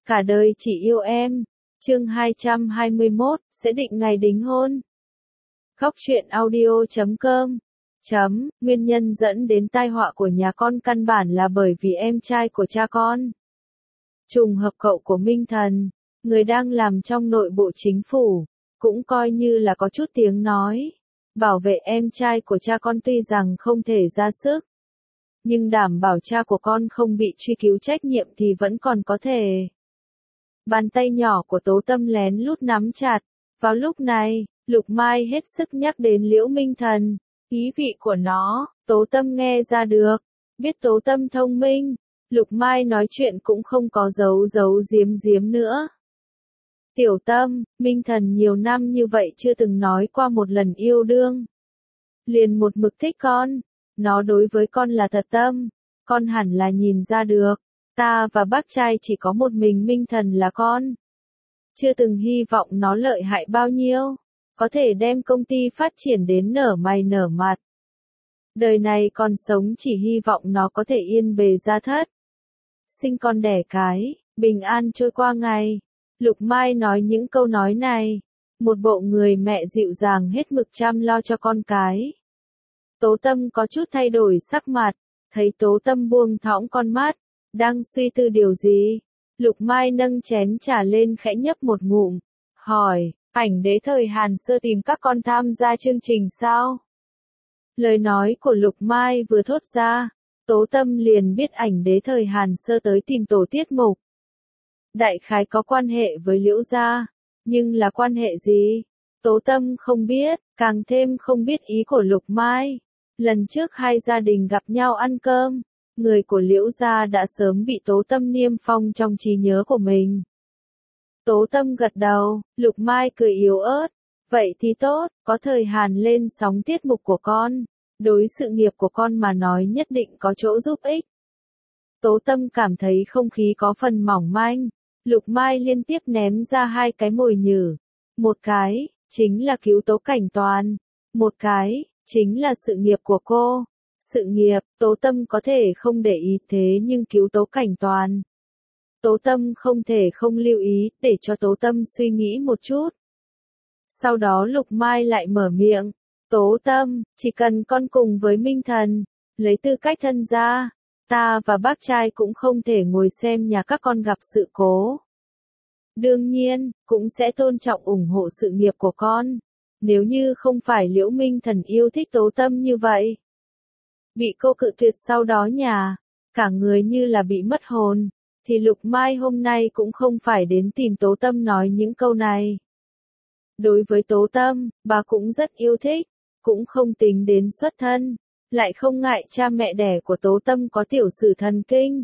Cả đời chỉ yêu em. Chương 221, sẽ định ngày đính hôn. Khóc chuyện audio.com. Nguyên nhân dẫn đến tai họa của nhà con căn bản là bởi vì em trai của cha con. Trùng hợp cậu của Minh Thần, người đang làm trong nội bộ chính phủ, cũng coi như là có chút tiếng nói. Bảo vệ em trai của cha con tuy rằng không thể ra sức, nhưng đảm bảo cha của con không bị truy cứu trách nhiệm thì vẫn còn có thể. Bàn tay nhỏ của Tố Tâm lén lút nắm chặt. Vào lúc này, Lục Mai hết sức nhắc đến Liễu Minh Thần. Ý vị của nó, Tố Tâm nghe ra được. Biết Tố Tâm thông minh, Lục Mai nói chuyện cũng không có giấu giếm nữa. Tiểu Tâm, Minh Thần nhiều năm như vậy chưa từng nói qua một lần yêu đương. Liền một mực thích con. Nó đối với con là thật tâm. Con hẳn là nhìn ra được. Ta và bác trai chỉ có một mình Minh Thần là con. Chưa từng hy vọng nó lợi hại bao nhiêu. Có thể đem công ty phát triển đến nở mày nở mặt. Đời này còn sống chỉ hy vọng nó có thể yên bề gia thất. Sinh con đẻ cái, bình an trôi qua ngày. Lục Mai nói những câu nói này. Một bộ người mẹ dịu dàng hết mực chăm lo cho con cái. Tố Tâm có chút thay đổi sắc mặt. Thấy Tố Tâm buông thõng con mắt. Đang suy tư điều gì? Lục Mai nâng chén trà lên khẽ nhấp một ngụm. Hỏi, ảnh đế thời Hàn Sơ tìm các con tham gia chương trình sao? Lời nói của Lục Mai vừa thốt ra, Tố Tâm liền biết ảnh đế thời Hàn Sơ tới tìm tổ tiết mục. Đại khái có quan hệ với Liễu gia, nhưng là quan hệ gì? Tố Tâm không biết, càng thêm không biết ý của Lục Mai. Lần trước hai gia đình gặp nhau ăn cơm, người của Liễu gia đã sớm bị Tố Tâm niêm phong trong trí nhớ của mình. Tố Tâm gật đầu, Lục Mai cười yếu ớt. Vậy thì tốt, có thời Hàn lên sóng tiết mục của con. Đối sự nghiệp của con mà nói nhất định có chỗ giúp ích. Tố Tâm cảm thấy không khí có phần mỏng manh. Lục Mai liên tiếp ném ra hai cái mồi nhử. Một cái, chính là cứu Tố Cảnh Toàn. Một cái, chính là sự nghiệp của cô. Sự nghiệp, Tố Tâm có thể không để ý thế nhưng cứu Tố Cảnh Toàn. Tố Tâm không thể không lưu ý, để cho Tố Tâm suy nghĩ một chút. Sau đó Lục Mai lại mở miệng. Tố Tâm, chỉ cần con cùng với Minh Thần, lấy tư cách thân gia, ta và bác trai cũng không thể ngồi xem nhà các con gặp sự cố. Đương nhiên, cũng sẽ tôn trọng ủng hộ sự nghiệp của con. Nếu như không phải Liễu Minh Thần yêu thích Tố Tâm như vậy. Bị cô cự tuyệt sau đó cả người như là bị mất hồn, thì Lục Mai hôm nay cũng không phải đến tìm Tố Tâm nói những câu này. Đối với Tố Tâm, bà cũng rất yêu thích, cũng không tính đến xuất thân, lại không ngại cha mẹ đẻ của Tố Tâm có tiểu sử thần kinh.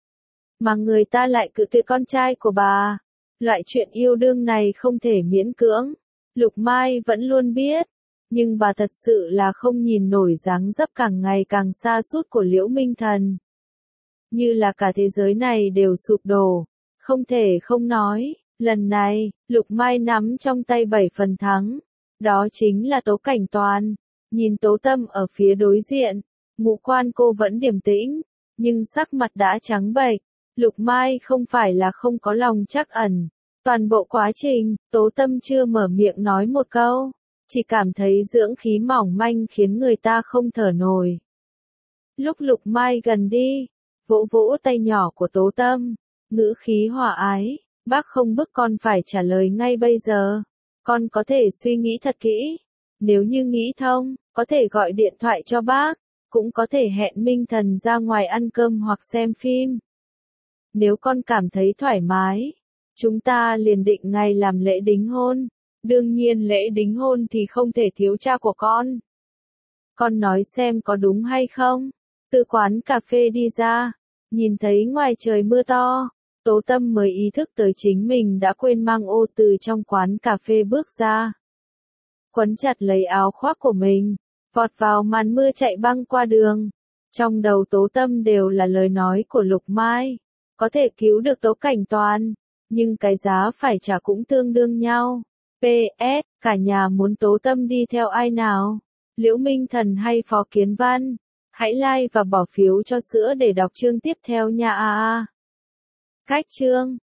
Mà người ta lại cự tuyệt con trai của bà. Loại chuyện yêu đương này không thể miễn cưỡng. Lục Mai vẫn luôn biết. Nhưng bà thật sự là không nhìn nổi dáng dấp càng ngày càng xa sút của Liễu Minh Thần. Như là cả thế giới này đều sụp đổ. Không thể không nói, lần này, Lục Mai nắm trong tay 7 phần thắng. Đó chính là Tố Cảnh Toàn. Nhìn Tố Tâm ở phía đối diện, ngũ quan cô vẫn điềm tĩnh, nhưng sắc mặt đã trắng bệch. Lục Mai không phải là không có lòng trắc ẩn. Toàn bộ quá trình, Tố Tâm chưa mở miệng nói một câu. Chỉ cảm thấy dưỡng khí mỏng manh khiến người ta không thở nổi. Lúc Lục Mai gần đi, vỗ vỗ tay nhỏ của Tố Tâm, ngữ khí hòa ái, bác không bức con phải trả lời ngay bây giờ. Con có thể suy nghĩ thật kỹ. Nếu như nghĩ thông, có thể gọi điện thoại cho bác, cũng có thể hẹn Minh Thần ra ngoài ăn cơm hoặc xem phim. Nếu con cảm thấy thoải mái, chúng ta liền định ngày làm lễ đính hôn. Đương nhiên lễ đính hôn thì không thể thiếu cha của con. Con nói xem có đúng hay không? Từ quán cà phê đi ra, nhìn thấy ngoài trời mưa to, Tố Tâm mới ý thức tới chính mình đã quên mang ô từ trong quán cà phê bước ra. Quấn chặt lấy áo khoác của mình, vọt vào màn mưa chạy băng qua đường. Trong đầu Tố Tâm đều là lời nói của Lục Mai. Có thể cứu được Tố Cảnh Toàn, nhưng cái giá phải trả cũng tương đương nhau. PS, cả nhà muốn Tố Tâm đi theo ai nào? Liễu Minh Thần hay Phó Kiến Văn? Hãy like và bỏ phiếu cho sữa để đọc chương tiếp theo nha. Cách chương